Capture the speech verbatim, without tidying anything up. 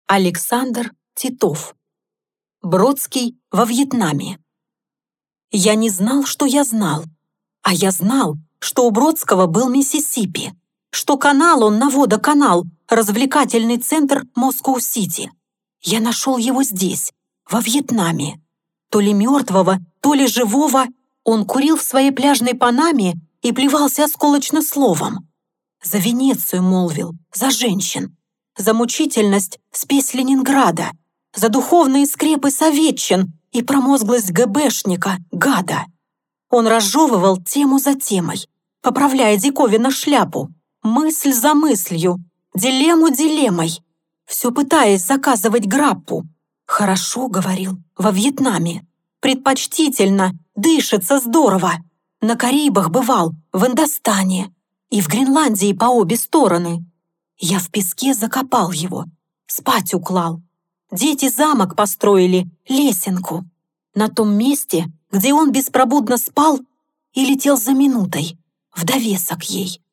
Александр Титов. Бродский во Вьетнаме. Я не знал, что я знал, а я знал, что у Бродского был Миссисипи, что канал он на водоканал, развлекательный центр Москоу-Сити. Я нашел его здесь, во Вьетнаме. То ли мертвого, то ли живого, он курил в своей пляжной панаме и плевался осколочно словом. За Венецию молвил, за женщин, за мучительность спесь Ленинграда, за духовные скрепы советчин и промозглость ГБшника, гада. Он разжевывал тему за темой, поправляя диковинно шляпу, мысль за мыслью, дилемму дилеммой, все пытаясь заказывать граппу. «Хорошо», — говорил, — «во Вьетнаме. Предпочтительно, дышится здорово. На Карибах бывал, в Индостане и в Гренландии по обе стороны. Я в песке закопал его, спать уклал. Дети замок построили, лесенку. На том месте, где он беспробудно спал и летел за минутой, в довесок ей.